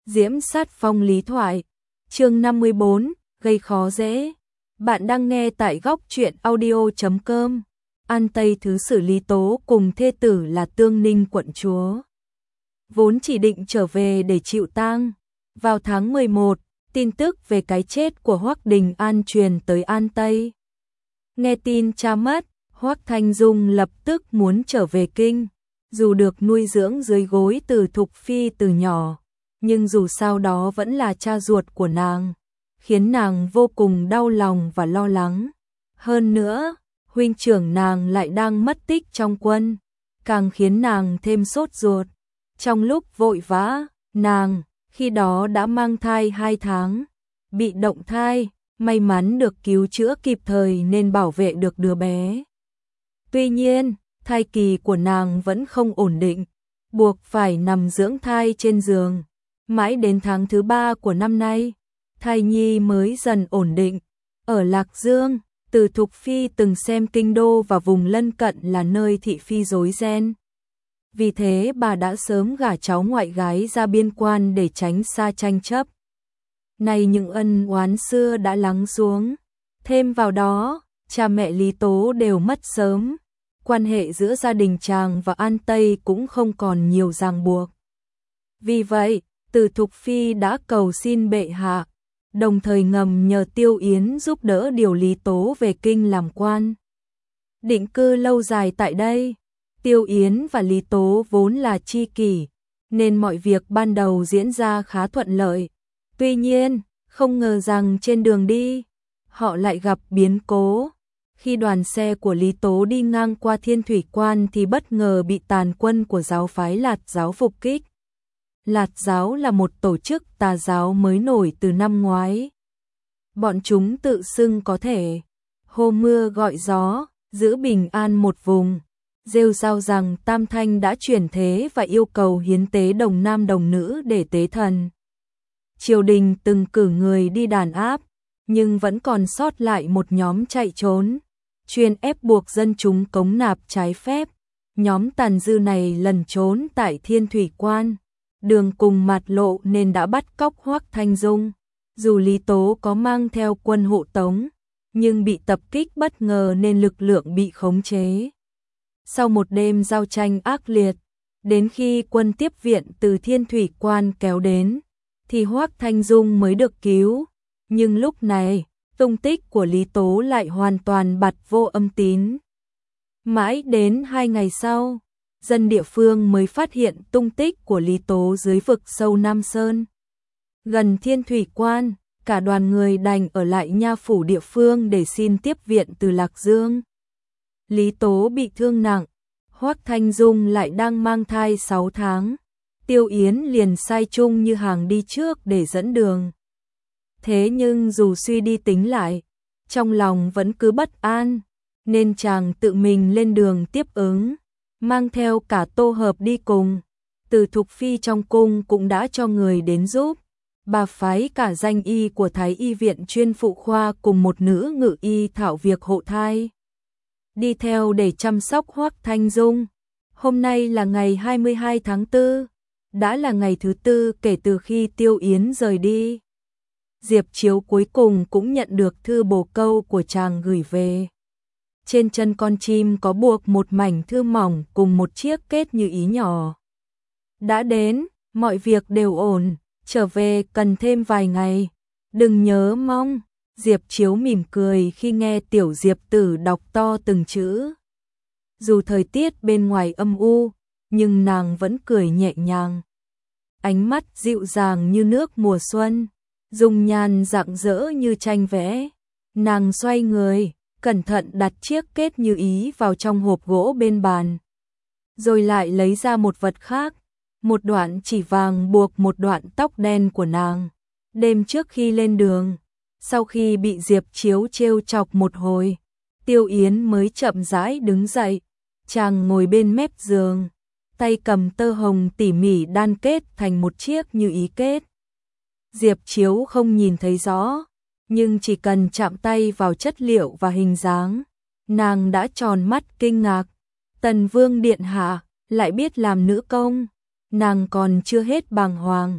Diễm sát phong lý thoại, chương 54, gây khó dễ. Bạn đang nghe tại góc truyện audio.com. An Tây Thứ Sử Lý Tố cùng thê tử là Tương Ninh quận chúa, vốn chỉ định trở về để chịu tang. Vào tháng 11, tin tức về cái chết của Hoắc Đình An truyền tới An Tây. Nghe tin cha mất, Hoắc Thanh Dung lập tức muốn trở về kinh. Dù được nuôi dưỡng dưới gối từ Thục Phi từ nhỏ, nhưng dù sao đó vẫn là cha ruột của nàng, khiến nàng vô cùng đau lòng và lo lắng. Hơn nữa, huynh trưởng nàng lại đang mất tích trong quân, càng khiến nàng thêm sốt ruột. Trong lúc vội vã, nàng khi đó đã mang thai 2 tháng, bị động thai, may mắn được cứu chữa kịp thời nên bảo vệ được đứa bé. Tuy nhiên, thai kỳ của nàng vẫn không ổn định, buộc phải nằm dưỡng thai trên giường. Mãi đến tháng thứ 3 của năm nay, thai nhi mới dần ổn định. Ở Lạc Dương, Từ Thục Phi từng xem kinh đô và vùng lân cận là nơi thị phi rối ren. Vì thế bà đã sớm gả cháu ngoại gái ra biên quan để tránh xa tranh chấp. Nay những ân oán xưa đã lắng xuống. Thêm vào đó, cha mẹ Lý Tố đều mất sớm. Quan hệ giữa gia đình chàng và An Tây cũng không còn nhiều ràng buộc. Vì vậy, Từ Thục Phi đã cầu xin bệ hạ, đồng thời ngầm nhờ Tiêu Yến giúp đỡ điều Lý Tố về kinh làm quan, định cư lâu dài tại đây. Tiêu Yến và Lý Tố vốn là tri kỷ, nên mọi việc ban đầu diễn ra khá thuận lợi. Tuy nhiên, không ngờ rằng trên đường đi, họ lại gặp biến cố. Khi đoàn xe của Lý Tố đi ngang qua Thiên Thủy Quan thì bất ngờ bị tàn quân của giáo phái Lạt giáo phục kích. Lạt giáo là một tổ chức tà giáo mới nổi từ năm ngoái. Bọn chúng tự xưng có thể hô mưa gọi gió, giữ bình an một vùng, rêu rao rằng Tam Thanh đã chuyển thế và yêu cầu hiến tế đồng nam đồng nữ để tế thần. Triều đình từng cử người đi đàn áp, nhưng vẫn còn sót lại một nhóm chạy trốn, chuyên ép buộc dân chúng cống nạp trái phép. Nhóm tàn dư này lẩn trốn tại Thiên Thủy Quan, đường cùng mạt lộ nên đã bắt cóc Hoắc Thanh Dung. Dù Lý Tố có mang theo quân hộ tống, nhưng bị tập kích bất ngờ nên lực lượng bị khống chế. Sau một đêm giao tranh ác liệt, đến khi quân tiếp viện từ Thiên Thủy Quan kéo đến, thì Hoắc Thanh Dung mới được cứu. Nhưng lúc này, tung tích của Lý Tố lại hoàn toàn bặt vô âm tín. Mãi đến 2 ngày sau, dân địa phương mới phát hiện tung tích của Lý Tố dưới vực sâu Nam Sơn. Gần Thiên Thủy Quan, cả đoàn người đành ở lại nha phủ địa phương để xin tiếp viện từ Lạc Dương. Lý Tố bị thương nặng, Hoắc Thanh Dung lại đang mang thai 6 tháng. Tiêu Yến liền sai Trung Như Hàng đi trước để dẫn đường. Thế nhưng dù suy đi tính lại, trong lòng vẫn cứ bất an, nên chàng tự mình lên đường tiếp ứng, mang theo cả Tô Hợp đi cùng. Từ Thục Phi trong cung cũng đã cho người đến giúp. Bà phái cả danh y của Thái y viện chuyên phụ khoa cùng một nữ ngự y thạo việc hộ thai đi theo để chăm sóc Hoắc Thanh Dung. Hôm nay là ngày 22 tháng 4, đã là ngày thứ 4 kể từ khi Tiêu Yến rời đi. Diệp Chiếu cuối cùng cũng nhận được thư bồ câu của chàng gửi về. Trên chân con chim có buộc một mảnh thư mỏng cùng một chiếc kết như ý nhỏ. Đã đến, mọi việc đều ổn, trở về cần thêm vài ngày, đừng nhớ mong. Diệp Chiếu mỉm cười khi nghe tiểu Diệp Tử đọc to từng chữ. Dù thời tiết bên ngoài âm u, nhưng nàng vẫn cười nhẹ nhàng. Ánh mắt dịu dàng như nước mùa xuân, dung nhan rạng rỡ như tranh vẽ. Nàng xoay người, cẩn thận đặt chiếc kết như ý vào trong hộp gỗ bên bàn. Rồi lại lấy ra một vật khác, một đoạn chỉ vàng buộc một đoạn tóc đen của nàng. Đêm trước khi lên đường, sau khi bị Diệp Chiếu trêu chọc một hồi, Tiêu Yến mới chậm rãi đứng dậy. Chàng ngồi bên mép giường, tay cầm tơ hồng tỉ mỉ đan kết thành một chiếc như ý kết. Diệp Chiếu không nhìn thấy rõ, nhưng chỉ cần chạm tay vào chất liệu và hình dáng, nàng đã tròn mắt kinh ngạc. Tần Vương điện hạ lại biết làm nữ công, nàng còn chưa hết bàng hoàng,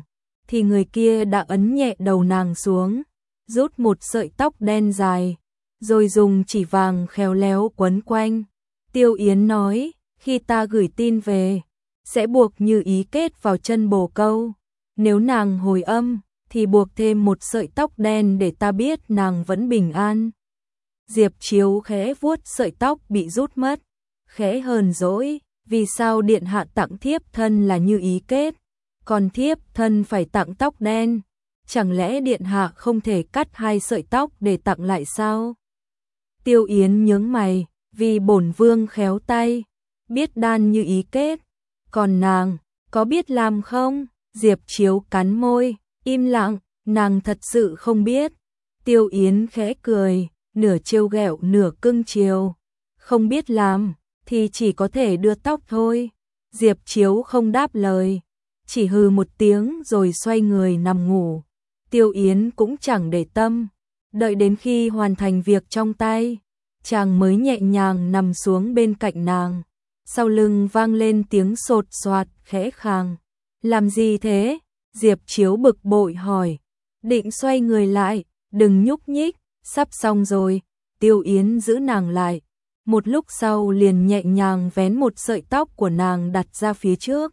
thì người kia đã ấn nhẹ đầu nàng xuống, rút một sợi tóc đen dài, rồi dùng chỉ vàng khéo léo quấn quanh. Tiêu Yến nói, khi ta gửi tin về, sẽ buộc Như Ý kết vào chân bồ câu. Nếu nàng hồi âm, thì buộc thêm một sợi tóc đen để ta biết nàng vẫn bình an. Diệp Chiếu khẽ vuốt sợi tóc bị rút mất, khẽ hờn dỗi, vì sao điện hạ tặng thiếp thân là Như Ý kết, còn thiếp thân phải tặng tóc đen, chẳng lẽ điện hạ không thể cắt hai sợi tóc để tặng lại sao? Tiêu Yến nhướng mày, vì bổn vương khéo tay, biết đan Như Ý kết, còn nàng, có biết làm không? Diệp Chiếu cắn môi, im lặng, nàng thật sự không biết. Tiêu Yến khẽ cười, nửa trêu ghẹo nửa cưng chiều, không biết làm, thì chỉ có thể đưa tóc thôi. Diệp Chiếu không đáp lời, chỉ hừ một tiếng rồi xoay người nằm ngủ. Tiêu Yến cũng chẳng để tâm, đợi đến khi hoàn thành việc trong tay, chàng mới nhẹ nhàng nằm xuống bên cạnh nàng. Sau lưng vang lên tiếng sột soạt khẽ khàng. Làm gì thế? Diệp Chiếu bực bội hỏi. Định xoay người lại, đừng nhúc nhích, sắp xong rồi. Tiêu Yến giữ nàng lại. Một lúc sau liền nhẹ nhàng vén một sợi tóc của nàng đặt ra phía trước.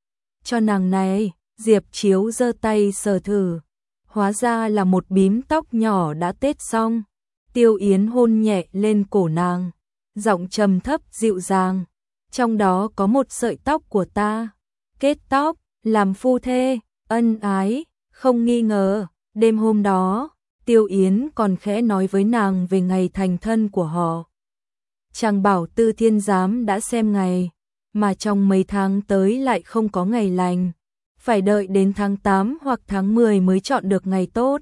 Cho nàng này, Diệp Chiếu giơ tay sờ thử. Hóa ra là một bím tóc nhỏ đã tết xong. Tiêu Yến hôn nhẹ lên cổ nàng, giọng trầm thấp dịu dàng. Trong đó có một sợi tóc của ta. Kết tóc, làm phu thê, ân ái, không nghi ngờ. Đêm hôm đó, Tiêu Yến còn khẽ nói với nàng về ngày thành thân của họ. Chàng bảo Tư Thiên Giám đã xem ngày, mà trong mấy tháng tới lại không có ngày lành. Phải đợi đến tháng 8 hoặc tháng 10 mới chọn được ngày tốt.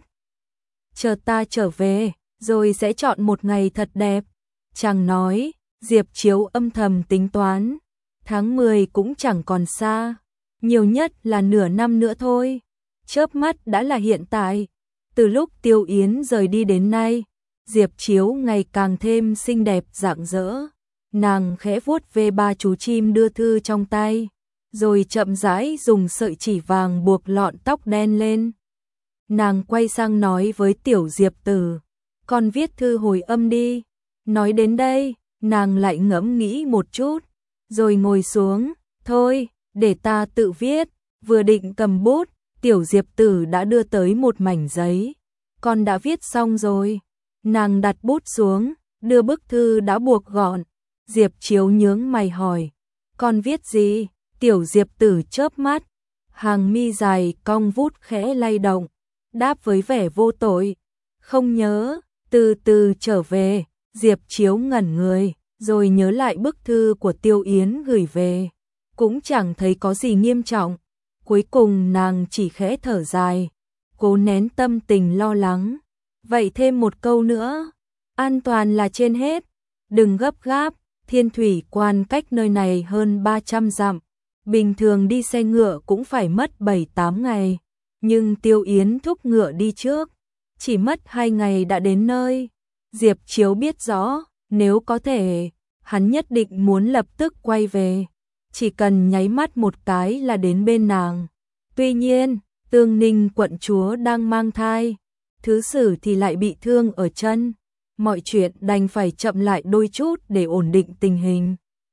Chờ ta trở về, rồi sẽ chọn một ngày thật đẹp. Chàng nói. Diệp Chiếu âm thầm tính toán, tháng 10 cũng chẳng còn xa, nhiều nhất là nửa năm nữa thôi. Chớp mắt đã là hiện tại. Từ lúc Tiêu Yến rời đi đến nay, Diệp Chiếu ngày càng thêm xinh đẹp rạng rỡ. Nàng khẽ vuốt về ba chú chim đưa thư trong tay, rồi chậm rãi dùng sợi chỉ vàng buộc lọn tóc đen lên. Nàng quay sang nói với Tiểu Diệp Tử, con viết thư hồi âm đi. Nói đến đây, nàng lại ngẫm nghĩ một chút, rồi ngồi xuống, thôi, để ta tự viết. Vừa định cầm bút, Tiểu Diệp Tử đã đưa tới một mảnh giấy. Con đã viết xong rồi. Nàng đặt bút xuống, đưa bức thư đã buộc gọn. Diệp Chiếu nhướng mày hỏi, con viết gì? Tiểu Diệp Tử chớp mắt, hàng mi dài cong vút khẽ lay động, đáp với vẻ vô tội, không nhớ, từ từ trở về. Diệp Chiếu ngẩn người, rồi nhớ lại bức thư của Tiêu Yến gửi về, cũng chẳng thấy có gì nghiêm trọng. Cuối cùng nàng chỉ khẽ thở dài, cố nén tâm tình lo lắng. Vậy thêm một câu nữa, an toàn là trên hết, đừng gấp gáp. Thiên Thủy Quan cách nơi này hơn 300 dặm, bình thường đi xe ngựa cũng phải mất 7-8 ngày, nhưng Tiêu Yến thúc ngựa đi trước, chỉ mất 2 ngày đã đến nơi. Diệp Chiếu biết rõ, nếu có thể, hắn nhất định muốn lập tức quay về, chỉ cần nháy mắt một cái là đến bên nàng. Tuy nhiên, Tương Ninh quận chúa đang mang thai, Thứ Sử thì lại bị thương ở chân, mọi chuyện đành phải chậm lại đôi chút để ổn định tình hình.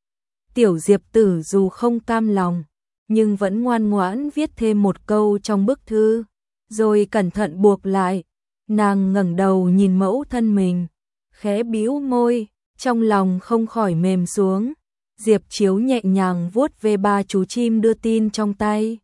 Tiểu Diệp Tử dù không cam lòng, nhưng vẫn ngoan ngoãn viết thêm một câu trong bức thư, rồi cẩn thận buộc lại. Nàng ngẩng đầu nhìn mẫu thân mình, khẽ bĩu môi, trong lòng không khỏi mềm xuống. Diệp Chiếu nhẹ nhàng vuốt về ba chú chim đưa tin trong tay,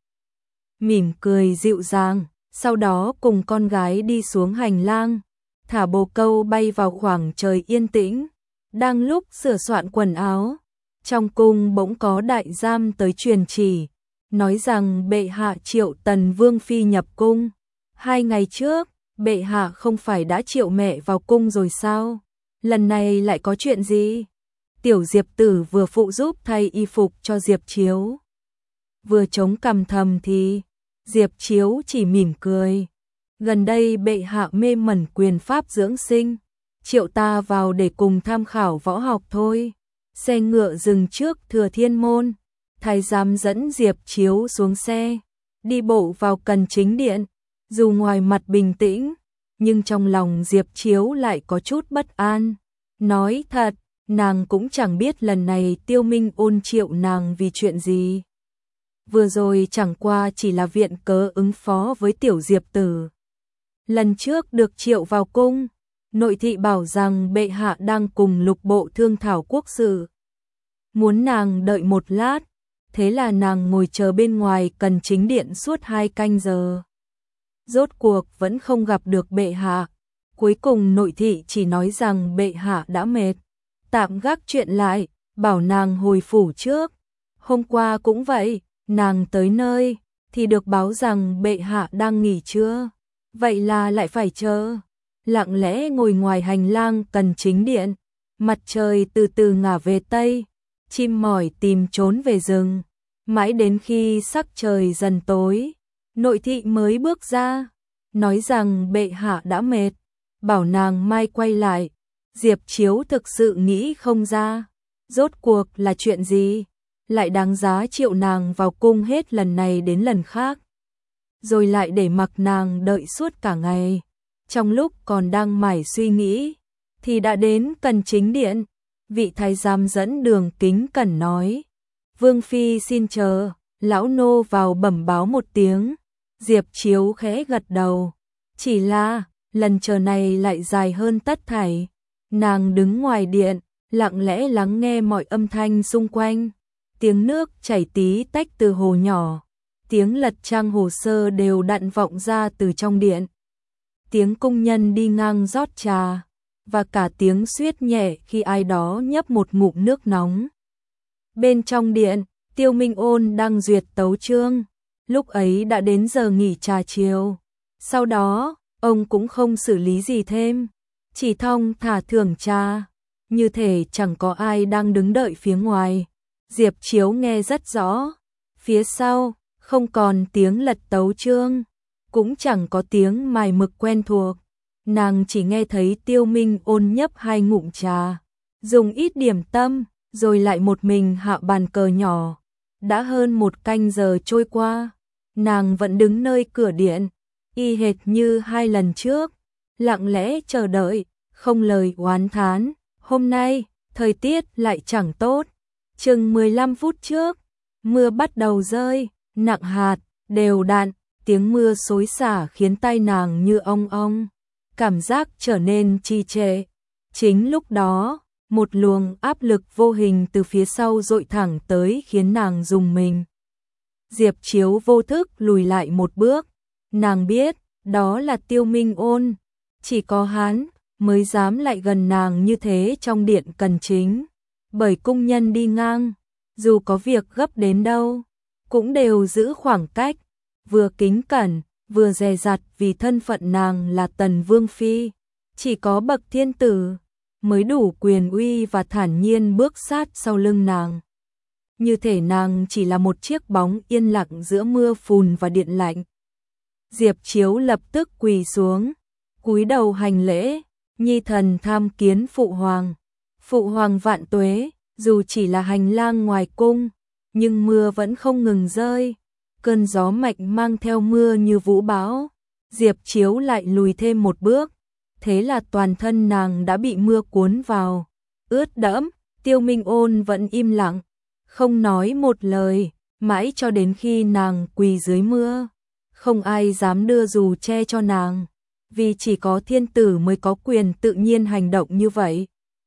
mỉm cười dịu dàng, sau đó cùng con gái đi xuống hành lang, thả bồ câu bay vào khoảng trời yên tĩnh. Đang lúc sửa soạn quần áo, trong cung bỗng có đại giam tới truyền chỉ, nói rằng bệ hạ triệu tần vương phi nhập cung. 2 ngày trước, bệ hạ không phải đã triệu mẹ vào cung rồi sao? Lần này lại có chuyện gì? Tiểu Diệp Tử vừa phụ giúp thay y phục cho Diệp Chiếu, vừa chống cằm thầm thì. Diệp Chiếu chỉ mỉm cười. Gần đây bệ hạ mê mẩn quyền pháp dưỡng sinh, triệu ta vào để cùng tham khảo võ học thôi. Xe ngựa dừng trước Thừa Thiên Môn, thái giám dẫn Diệp Chiếu xuống xe, đi bộ vào Cần Chính Điện. Dù ngoài mặt bình tĩnh, nhưng trong lòng Diệp Chiếu lại có chút bất an. Nói thật, nàng cũng chẳng biết lần này Tiêu Minh Ôn triệu nàng vì chuyện gì. Vừa rồi chẳng qua chỉ là viện cớ ứng phó với tiểu Diệp Tử. Lần trước được triệu vào cung, nội thị bảo rằng bệ hạ đang cùng lục bộ thương thảo quốc sự. Muốn nàng đợi một lát, thế là nàng ngồi chờ bên ngoài Cần Chính Điện suốt 2 canh giờ. Rốt cuộc vẫn không gặp được bệ hạ. Cuối cùng nội thị chỉ nói rằng bệ hạ đã mệt, tạm gác chuyện lại, bảo nàng hồi phủ trước. Hôm qua cũng vậy, nàng tới nơi thì được báo rằng bệ hạ đang nghỉ trưa. Vậy là lại phải chờ. Lặng lẽ ngồi ngoài hành lang Cần Chính Điện, mặt trời từ từ ngả về tây, chim mỏi tìm trốn về rừng. Mãi đến khi sắc trời dần tối, nội thị mới bước ra, nói rằng bệ hạ đã mệt, bảo nàng mai quay lại. Diệp Chiếu thực sự nghĩ không ra, rốt cuộc là chuyện gì, lại đáng giá triệu nàng vào cung hết lần này đến lần khác. Rồi lại để mặc nàng đợi suốt cả ngày. Trong lúc còn đang mải suy nghĩ, thì đã đến Cần Chính Điện. Vị thái giám dẫn đường kính cẩn nói: Vương phi xin chờ, lão nô vào bẩm báo một tiếng. Diệp Chiếu khẽ gật đầu. Chỉ là, lần chờ này lại dài hơn tất thảy. Nàng đứng ngoài điện, lặng lẽ lắng nghe mọi âm thanh xung quanh. Tiếng nước chảy tí tách từ hồ nhỏ, tiếng lật trang hồ sơ đều đặn vọng ra từ trong điện. Tiếng công nhân đi ngang rót trà, và cả tiếng suýt nhẹ khi ai đó nhấp một ngụm nước nóng. Bên trong điện, Tiêu Minh Ôn đang duyệt tấu chương. Lúc ấy đã đến giờ nghỉ trà chiều. Sau đó, ông cũng không xử lý gì thêm, chỉ thong thả thưởng trà, như thể chẳng có ai đang đứng đợi phía ngoài. Diệp Chiếu nghe rất rõ. Phía sau, không còn tiếng lật tấu chương, cũng chẳng có tiếng mài mực quen thuộc. Nàng chỉ nghe thấy Tiêu Minh Ôn nhấp 2 ngụm trà, dùng ít điểm tâm, rồi lại một mình hạ bàn cờ nhỏ. Đã hơn 1 canh giờ trôi qua, nàng vẫn đứng nơi cửa điện, y hệt như 2 lần trước, lặng lẽ chờ đợi, không lời oán thán. Hôm nay, thời tiết lại chẳng tốt. Chừng 15 phút trước, mưa bắt đầu rơi, nặng hạt, đều đặn, tiếng mưa xối xả khiến tai nàng như ong ong, cảm giác trở nên trì trệ. Chính lúc đó, một luồng áp lực vô hình từ phía sau dội thẳng tới khiến nàng rùng mình. Diệp Chiếu vô thức lùi lại một bước, nàng biết, đó là Tiêu Minh Ôn, chỉ có hắn mới dám lại gần nàng như thế trong điện Cần Chính. Bởi cung nhân đi ngang, dù có việc gấp đến đâu, cũng đều giữ khoảng cách, vừa kính cẩn, vừa dè dặt vì thân phận nàng là Tần Vương Phi. Chỉ có bậc thiên tử mới đủ quyền uy và thản nhiên bước sát sau lưng nàng. Như thể nàng chỉ là một chiếc bóng yên lặng giữa mưa phùn và điện lạnh. Diệp Chiếu lập tức quỳ xuống, cúi đầu hành lễ, nhi thần tham kiến phụ hoàng. Phụ hoàng vạn tuế. Dù chỉ là hành lang ngoài cung, nhưng mưa vẫn không ngừng rơi. Cơn gió mạnh mang theo mưa như vũ bão. Diệp Chiếu lại lùi thêm một bước, thế là toàn thân nàng đã bị mưa cuốn vào, ướt đẫm. Tiêu Minh Ôn vẫn im lặng, không nói một lời, mãi cho đến khi nàng quỳ dưới mưa. Không ai dám đưa dù che cho nàng, vì chỉ có thiên tử mới có quyền tự nhiên hành động như vậy.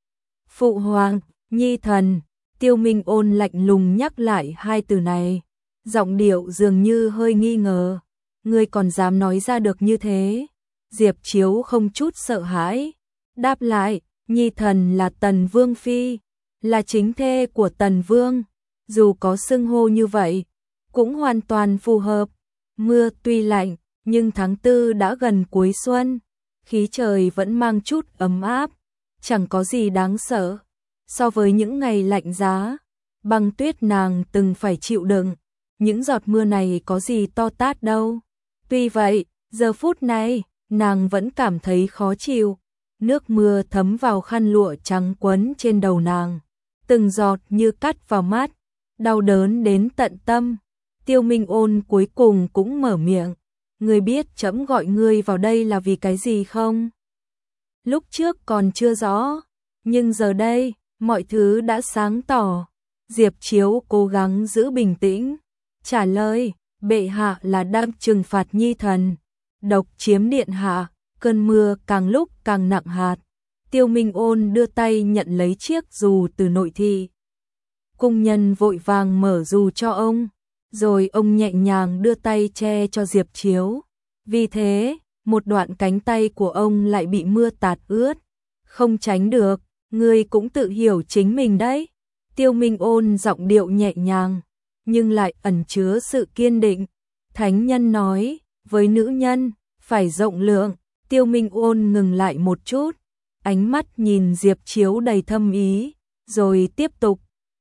Phụ hoàng, nhi thần. Tiêu Minh Ôn lạnh lùng nhắc lại 2 từ này, giọng điệu dường như hơi nghi ngờ. Ngươi còn dám nói ra được như thế? Diệp Chiếu không chút sợ hãi, đáp lại, nhi thần là Tần Vương Phi, là chính thê của Tần Vương. Dù có xưng hô như vậy, cũng hoàn toàn phù hợp. Mưa tuy lạnh, nhưng tháng 4 đã gần cuối xuân, khí trời vẫn mang chút ấm áp, chẳng có gì đáng sợ. So với những ngày lạnh giá, băng tuyết nàng từng phải chịu đựng, những giọt mưa này có gì to tát đâu. Tuy vậy, giờ phút này, nàng vẫn cảm thấy khó chịu. Nước mưa thấm vào khăn lụa trắng quấn trên đầu nàng, từng giọt như cắt vào mắt, đau đớn đến tận tâm. Tiêu Minh Ôn cuối cùng cũng mở miệng, ngươi biết trẫm gọi ngươi vào đây là vì cái gì không? Lúc trước còn chưa rõ, nhưng giờ đây, mọi thứ đã sáng tỏ. Diệp Chiếu cố gắng giữ bình tĩnh, trả lời, bệ hạ là đang trừng phạt nhi thần, độc chiếm điện hạ, cơn mưa càng lúc càng nặng hạt. Tiêu Minh Ôn đưa tay nhận lấy chiếc dù từ nội thị. Cung nhân vội vàng mở dù cho ông, rồi ông nhẹ nhàng đưa tay che cho Diệp Chiếu. Vì thế, một đoạn cánh tay của ông lại bị mưa tạt ướt. Không tránh được, ngươi cũng tự hiểu chính mình đấy. Tiêu Minh Ôn giọng điệu nhẹ nhàng, nhưng lại ẩn chứa sự kiên định. Thánh nhân nói, với nữ nhân, phải rộng lượng. Tiêu Minh Ôn ngừng lại một chút, ánh mắt nhìn Diệp Chiếu đầy thâm ý, rồi tiếp tục.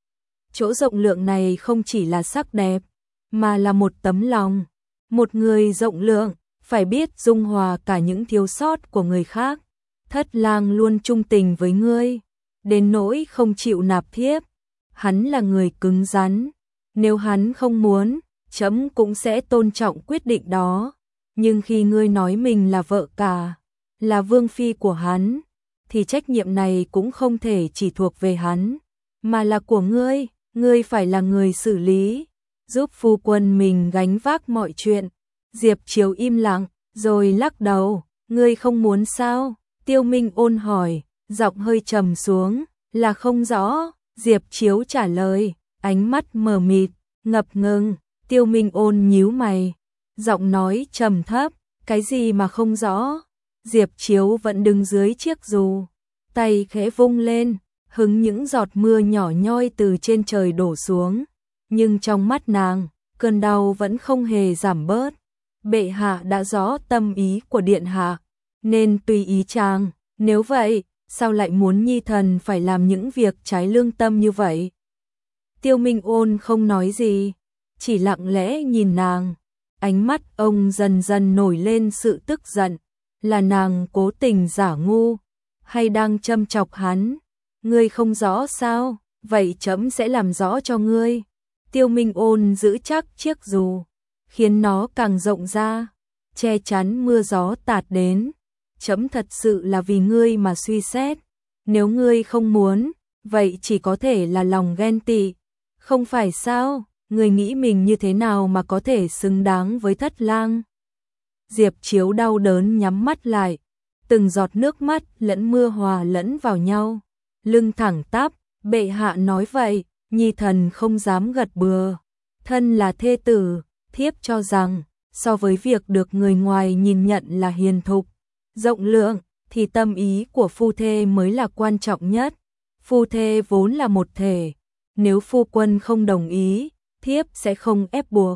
Chỗ rộng lượng này không chỉ là sắc đẹp, mà là một tấm lòng. Một người rộng lượng, phải biết dung hòa cả những thiếu sót của người khác. Thất lang luôn trung tình với ngươi, đến nỗi không chịu nạp thiếp. Hắn là người cứng rắn, nếu hắn không muốn, trẫm cũng sẽ tôn trọng quyết định đó. Nhưng khi ngươi nói mình là vợ cả, là vương phi của hắn, thì trách nhiệm này cũng không thể chỉ thuộc về hắn, mà là của ngươi. Ngươi phải là người xử lý, giúp phu quân mình gánh vác mọi chuyện. Diệp Chiếu im lặng, rồi lắc đầu, ngươi không muốn sao? Tiêu Minh Ôn hỏi, giọng hơi trầm xuống, là không rõ. Diệp Chiếu trả lời, ánh mắt mờ mịt, ngập ngừng. Tiêu Minh Ôn nhíu mày, giọng nói trầm thấp, cái gì mà không rõ? Diệp Chiếu vẫn đứng dưới chiếc dù, tay khẽ vung lên, hứng những giọt mưa nhỏ nhoi từ trên trời đổ xuống. Nhưng trong mắt nàng, cơn đau vẫn không hề giảm bớt. Bệ hạ đã rõ tâm ý của điện hạ, nên tùy ý chàng. Nếu vậy, sao lại muốn nhi thần phải làm những việc trái lương tâm như vậy? Tiêu Minh Ôn không nói gì, chỉ lặng lẽ nhìn nàng. Ánh mắt ông dần dần nổi lên sự tức giận. Là nàng cố tình giả ngu, hay đang châm chọc hắn? Ngươi không rõ sao? Vậy trẫm sẽ làm rõ cho ngươi. Tiêu Minh Ôn giữ chắc chiếc dù, khiến nó càng rộng ra, che chắn mưa gió tạt đến. Trẫm thật sự là vì ngươi mà suy xét. Nếu ngươi không muốn, vậy chỉ có thể là lòng ghen tị. Không phải sao? Ngươi nghĩ mình như thế nào mà có thể xứng đáng với Thất lang? Diệp Chiếu đau đớn nhắm mắt lại, từng giọt nước mắt lẫn mưa hòa lẫn vào nhau. Lưng thẳng tắp, bệ hạ nói vậy, nhi thần không dám gật bừa. Thân là thê tử, thiếp cho rằng, so với việc được người ngoài nhìn nhận là hiền thục, rộng lượng, thì tâm ý của phu thê mới là quan trọng nhất. Phu thê vốn là một thể, nếu phu quân không đồng ý, thiếp sẽ không ép buộc.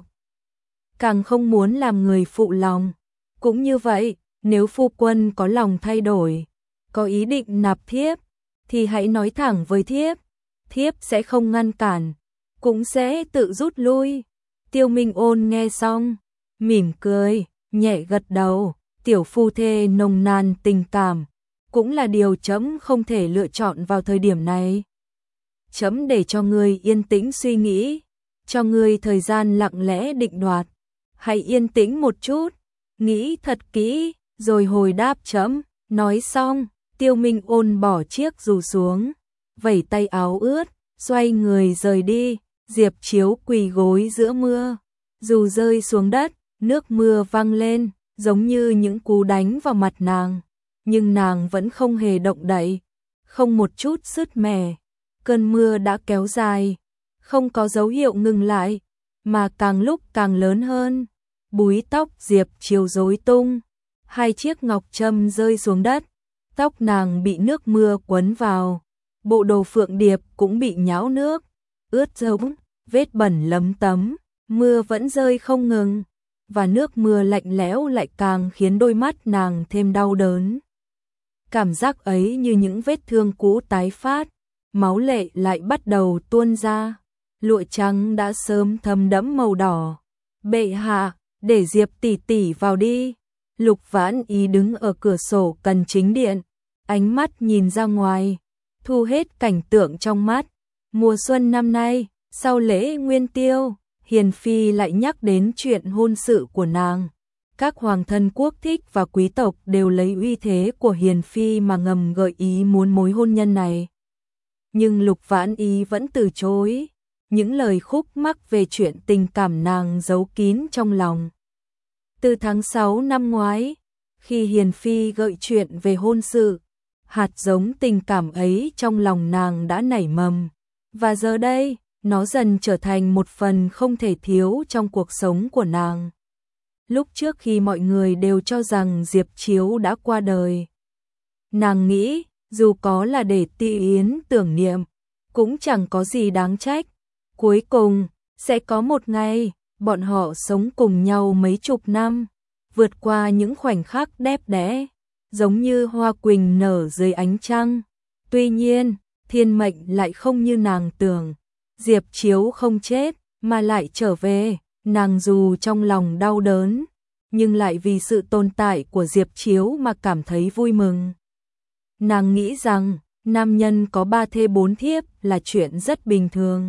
Càng không muốn làm người phụ lòng. Cũng như vậy, nếu phu quân có lòng thay đổi, có ý định nạp thiếp, thì hãy nói thẳng với thiếp. Thiếp sẽ không ngăn cản, cũng sẽ tự rút lui. Tiêu Minh Ôn nghe xong, mỉm cười, nhẹ gật đầu. Tiểu phu thê nồng nàn tình cảm, cũng là điều trẫm không thể lựa chọn vào thời điểm này. Trẫm để cho ngươi yên tĩnh suy nghĩ, cho ngươi thời gian lặng lẽ định đoạt. Hãy yên tĩnh một chút, nghĩ thật kỹ, rồi hồi đáp trẫm. Nói xong, Tiêu Minh Ôn bỏ chiếc dù xuống, vẩy tay áo ướt, xoay người rời đi. Diệp Chiếu quỳ gối giữa mưa, dù rơi xuống đất, nước mưa văng lên, giống như những cú đánh vào mặt nàng. Nhưng nàng vẫn không hề động đậy, không một chút sứt mẻ. Cơn mưa đã kéo dài, không có dấu hiệu ngừng lại, mà càng lúc càng lớn hơn. Búi tóc Diệp Chiếu rối tung, hai chiếc ngọc trâm rơi xuống đất, tóc nàng bị nước mưa quấn vào, bộ đồ phượng điệp cũng bị nhão nước, ướt rỗng, vết bẩn lấm tấm, mưa vẫn rơi không ngừng, và nước mưa lạnh lẽo lại càng khiến đôi mắt nàng thêm đau đớn. Cảm giác ấy như những vết thương cũ tái phát, máu lệ lại bắt đầu tuôn ra, lụa trắng đã sớm thấm đẫm màu đỏ. Bệ hạ, để Diệp tỷ tỷ vào đi. Lục Vãn Ý đứng ở cửa sổ cần chính điện, ánh mắt nhìn ra ngoài, thu hết cảnh tượng trong mắt. Mùa xuân năm nay, sau lễ Nguyên Tiêu, Hiền Phi lại nhắc đến chuyện hôn sự của nàng. Các hoàng thân quốc thích và quý tộc đều lấy uy thế của Hiền Phi mà ngầm gợi ý muốn mối hôn nhân này. Nhưng Lục Vãn Ý vẫn từ chối. Những lời khúc mắc về chuyện tình cảm nàng giấu kín trong lòng. Từ tháng 6 năm ngoái, khi Hiền Phi gợi chuyện về hôn sự, hạt giống tình cảm ấy trong lòng nàng đã nảy mầm. Và giờ đây, nó dần trở thành một phần không thể thiếu trong cuộc sống của nàng. Lúc trước khi mọi người đều cho rằng Diệp Chiếu đã qua đời, nàng nghĩ, dù có là để Ti Yến tưởng niệm, cũng chẳng có gì đáng trách. Cuối cùng, sẽ có một ngày, bọn họ sống cùng nhau mấy chục năm, vượt qua những khoảnh khắc đẹp đẽ, giống như hoa quỳnh nở dưới ánh trăng. Tuy nhiên, thiên mệnh lại không như nàng tưởng. Diệp Chiếu không chết, mà lại trở về. Nàng dù trong lòng đau đớn, nhưng lại vì sự tồn tại của Diệp Chiếu mà cảm thấy vui mừng. Nàng nghĩ rằng, nam nhân có 3 thê 4 thiếp là chuyện rất bình thường.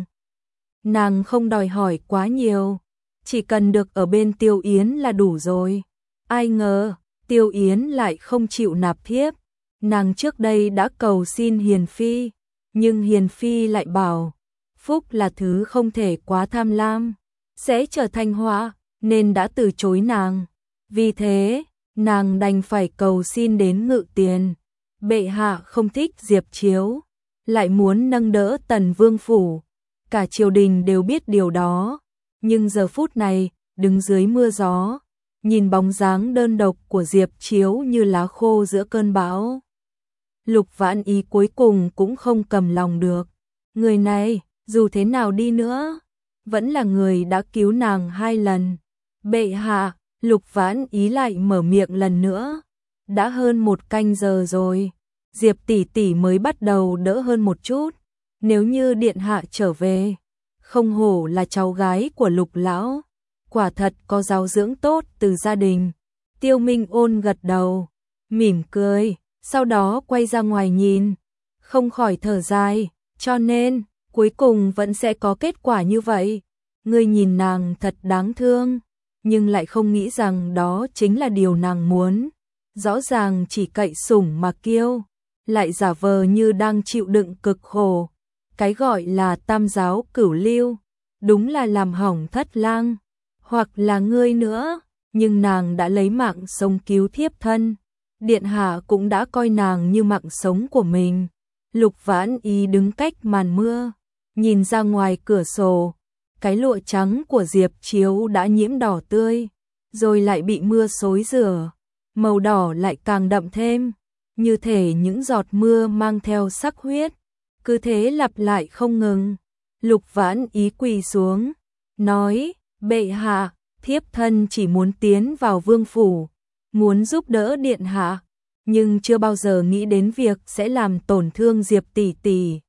Nàng không đòi hỏi quá nhiều, chỉ cần được ở bên Tiêu Yến là đủ rồi. Ai ngờ, Tiêu Yến lại không chịu nạp thiếp. Nàng trước đây đã cầu xin Hiền Phi, nhưng Hiền Phi lại bảo, phúc là thứ không thể quá tham lam, sẽ trở thành họa, nên đã từ chối nàng. Vì thế, nàng đành phải cầu xin đến Ngự Tiền. Bệ hạ không thích Diệp Chiếu, lại muốn nâng đỡ Tần Vương phủ. Cả triều đình đều biết điều đó, nhưng giờ phút này, đứng dưới mưa gió, nhìn bóng dáng đơn độc của Diệp Chiếu như lá khô giữa cơn bão. Lục Vãn Ý cuối cùng cũng không cầm lòng được. Người này, dù thế nào đi nữa, vẫn là người đã cứu nàng 2 lần. Bệ hạ, Lục Vãn Ý lại mở miệng lần nữa. Đã hơn 1 canh giờ rồi, Diệp tỷ tỷ mới bắt đầu đỡ hơn một chút. Nếu như điện hạ trở về, không hổ là cháu gái của Lục lão, quả thật có giáo dưỡng tốt từ gia đình. Tiêu Minh Ôn gật đầu, mỉm cười, sau đó quay ra ngoài nhìn, không khỏi thở dài, cho nên, cuối cùng vẫn sẽ có kết quả như vậy. Ngươi nhìn nàng thật đáng thương, nhưng lại không nghĩ rằng đó chính là điều nàng muốn. Rõ ràng chỉ cậy sủng mà kiêu, lại giả vờ như đang chịu đựng cực khổ. Cái gọi là tam giáo cửu lưu, đúng là làm hỏng Thất Lang, hoặc là ngươi nữa, nhưng nàng đã lấy mạng sống cứu thiếp thân. Điện hạ cũng đã coi nàng như mạng sống của mình. Lục Vãn Ý đứng cách màn mưa, nhìn ra ngoài cửa sổ, cái lụa trắng của Diệp Chiếu đã nhiễm đỏ tươi, rồi lại bị mưa xối rửa, màu đỏ lại càng đậm thêm, như thể những giọt mưa mang theo sắc huyết. Cứ thế lặp lại không ngừng. Lục Vãn Ý quỳ xuống, nói, bệ hạ, thiếp thân chỉ muốn tiến vào vương phủ, muốn giúp đỡ điện hạ, nhưng chưa bao giờ nghĩ đến việc sẽ làm tổn thương Diệp tỷ tỷ.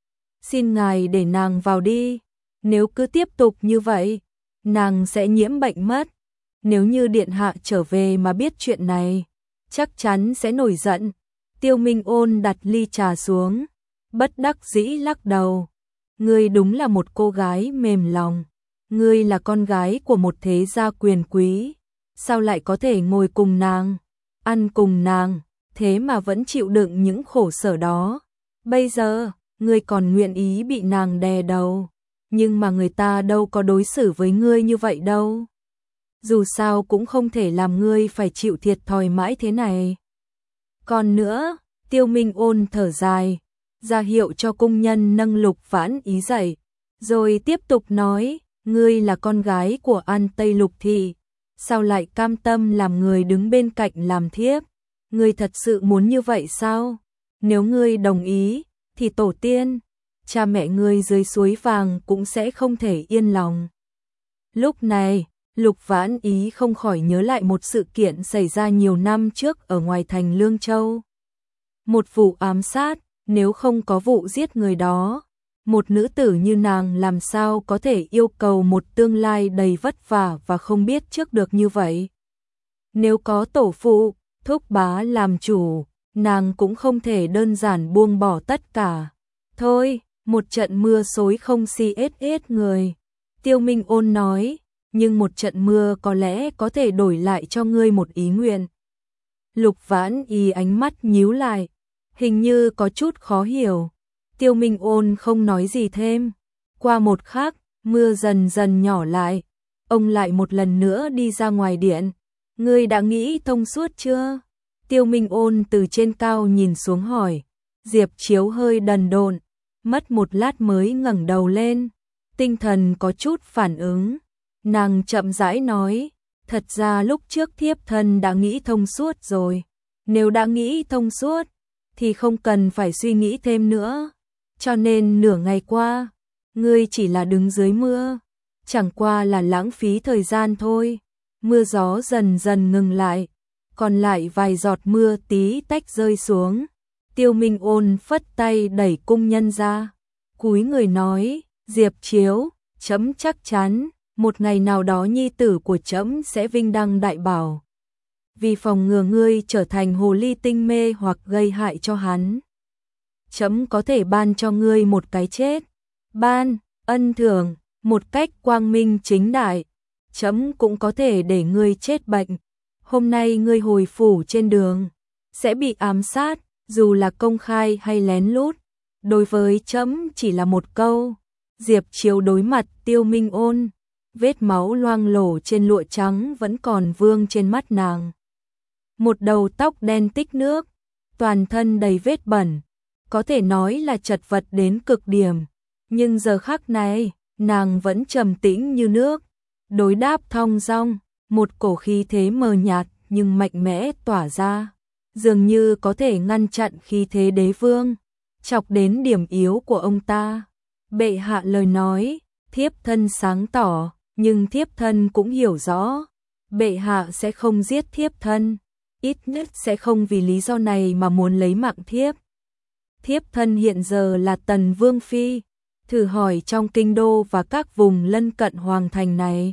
Xin ngài để nàng vào đi, nếu cứ tiếp tục như vậy, nàng sẽ nhiễm bệnh mất. Nếu như điện hạ trở về mà biết chuyện này, chắc chắn sẽ nổi giận. Tiêu Minh Ôn đặt ly trà xuống, bất đắc dĩ lắc đầu. Ngươi đúng là một cô gái mềm lòng. Ngươi là con gái của một thế gia quyền quý, sao lại có thể ngồi cùng nàng, ăn cùng nàng, thế mà vẫn chịu đựng những khổ sở đó. Bây giờ, ngươi còn nguyện ý bị nàng đè đầu, nhưng mà người ta đâu có đối xử với ngươi như vậy đâu. Dù sao cũng không thể làm ngươi phải chịu thiệt thòi mãi thế này. Còn nữa, Tiêu Minh Ôn thở dài, ra hiệu cho cung nhân nâng Lục Vãn Ý dậy, rồi tiếp tục nói, ngươi là con gái của An Tây Lục thị, sao lại cam tâm làm người đứng bên cạnh làm thiếp? Ngươi thật sự muốn như vậy sao? Nếu ngươi đồng ý, thì tổ tiên, cha mẹ ngươi dưới suối vàng cũng sẽ không thể yên lòng. Lúc này, Lục Vãn Ý không khỏi nhớ lại một sự kiện xảy ra nhiều năm trước ở ngoài thành Lương Châu. Một vụ ám sát, nếu không có vụ giết người đó, một nữ tử như nàng làm sao có thể yêu cầu một tương lai đầy vất vả và không biết trước được như vậy. Nếu có tổ phụ, thúc bá làm chủ, nàng cũng không thể đơn giản buông bỏ tất cả. Thôi, một trận mưa xối không si ết người. Tiêu Minh Ôn nói, nhưng một trận mưa có lẽ có thể đổi lại cho ngươi một ý nguyện. Lục Vãn Y ánh mắt nhíu lại, hình như có chút khó hiểu. Tiêu Minh Ôn không nói gì thêm. Qua một khắc, mưa dần dần nhỏ lại. Ông lại một lần nữa đi ra ngoài điện. Ngươi đã nghĩ thông suốt chưa? Tiêu Minh Ôn từ trên cao nhìn xuống hỏi. Diệp Chiếu hơi đần độn, mất một lát mới ngẩng đầu lên. Tinh thần có chút phản ứng. Nàng chậm rãi nói, thật ra lúc trước thiếp thân đã nghĩ thông suốt rồi. Nếu đã nghĩ thông suốt, thì không cần phải suy nghĩ thêm nữa. Cho nên nửa ngày qua, ngươi chỉ là đứng dưới mưa, chẳng qua là lãng phí thời gian thôi. Mưa gió dần dần ngừng lại, còn lại vài giọt mưa tí tách rơi xuống. Tiêu Minh Ôn phất tay đẩy cung nhân ra, cúi người nói, Diệp Chiếu, trẫm chắc chắn, một ngày nào đó nhi tử của trẫm sẽ vinh đăng đại bảo. Vì phòng ngừa ngươi trở thành hồ ly tinh mê hoặc gây hại cho hắn, trẫm có thể ban cho ngươi một cái chết. Ban, ân thưởng, một cách quang minh chính đại. Trẫm cũng có thể để ngươi chết bệnh. Hôm nay ngươi hồi phủ trên đường, sẽ bị ám sát, dù là công khai hay lén lút. Đối với trẫm chỉ là một câu. Diệp Chiếu đối mặt Tiêu Minh Ôn, vết máu loang lổ trên lụa trắng vẫn còn vương trên mắt nàng. Một đầu tóc đen tích nước, toàn thân đầy vết bẩn, có thể nói là chật vật đến cực điểm. Nhưng giờ khắc này, nàng vẫn trầm tĩnh như nước, đối đáp thong dong, một cổ khí thế mờ nhạt nhưng mạnh mẽ tỏa ra, dường như có thể ngăn chặn khí thế đế vương, chọc đến điểm yếu của ông ta. Bệ hạ lời nói, thiếp thân sáng tỏ, nhưng thiếp thân cũng hiểu rõ, bệ hạ sẽ không giết thiếp thân, ít nhất sẽ không vì lý do này mà muốn lấy mạng thiếp. Thiếp thân hiện giờ là Tần Vương Phi, thử hỏi trong kinh đô và các vùng lân cận hoàng thành này,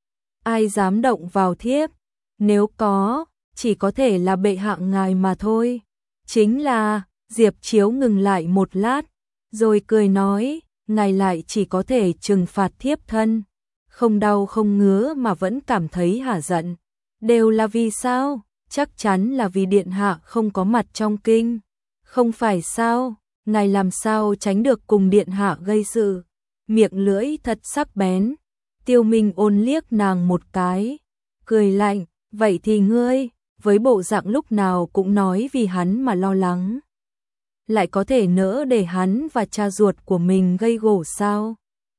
ai dám động vào thiếp? Nếu có, chỉ có thể là bệ hạ ngài mà thôi. Chính là, Diệp Chiếu ngừng lại một lát, rồi cười nói, ngài lại chỉ có thể trừng phạt thiếp thân, không đau không ngứa mà vẫn cảm thấy hả giận. Đều là vì sao? Chắc chắn là vì điện hạ không có mặt trong kinh. Không phải sao? Ngài làm sao tránh được cùng điện hạ gây sự? Miệng lưỡi thật sắc bén. Tiêu Minh Ôn liếc nàng một cái, cười lạnh, vậy thì ngươi, với bộ dạng lúc nào cũng nói vì hắn mà lo lắng, lại có thể nỡ để hắn và cha ruột của mình gây gổ sao?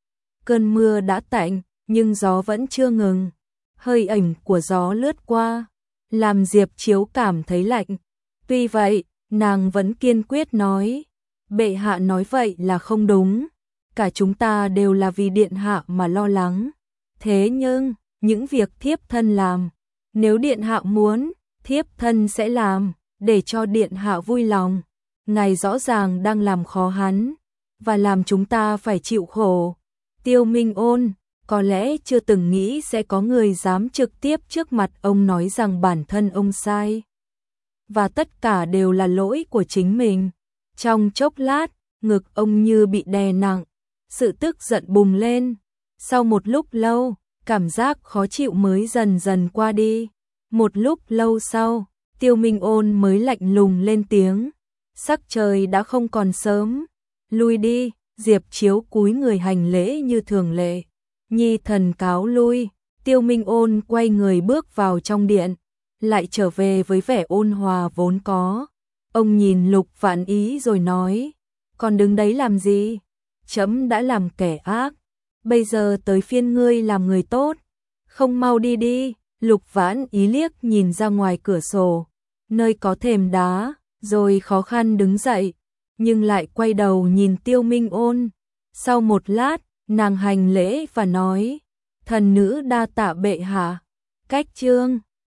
Cơn mưa đã tạnh, nhưng gió vẫn chưa ngừng. Hơi ảnh của gió lướt qua, làm Diệp Chiếu cảm thấy lạnh. Tuy vậy, nàng vẫn kiên quyết nói, bệ hạ nói vậy là không đúng. Cả chúng ta đều là vì điện hạ mà lo lắng. Thế nhưng, những việc thiếp thân làm, nếu điện hạ muốn, thiếp thân sẽ làm, để cho điện hạ vui lòng. Ngài rõ ràng đang làm khó hắn, và làm chúng ta phải chịu khổ. Tiêu Minh Ôn, có lẽ chưa từng nghĩ sẽ có người dám trực tiếp trước mặt ông nói rằng bản thân ông sai. Và tất cả đều là lỗi của chính mình. Trong chốc lát, ngực ông như bị đè nặng, sự tức giận bùng lên. Sau một lúc lâu, cảm giác khó chịu mới dần dần qua đi. Một lúc lâu sau, Tiêu Minh Ôn mới lạnh lùng lên tiếng. Sắc trời đã không còn sớm. Lui đi. Diệp Chiếu cúi người hành lễ như thường lệ. Nhi thần cáo lui. Tiêu Minh Ôn quay người bước vào trong điện, lại trở về với vẻ ôn hòa vốn có. Ông nhìn Lục Vãn Ý rồi nói, còn đứng đấy làm gì? Trẫm đã làm kẻ ác, bây giờ tới phiên ngươi làm người tốt. Không mau đi đi. Lục Vãn Ý liếc nhìn ra ngoài cửa sổ, nơi có thềm đá, rồi khó khăn đứng dậy, nhưng lại quay đầu nhìn Tiêu Minh Ôn. Sau một lát, nàng hành lễ và nói, thần nữ đa tạ bệ hạ. Cách chương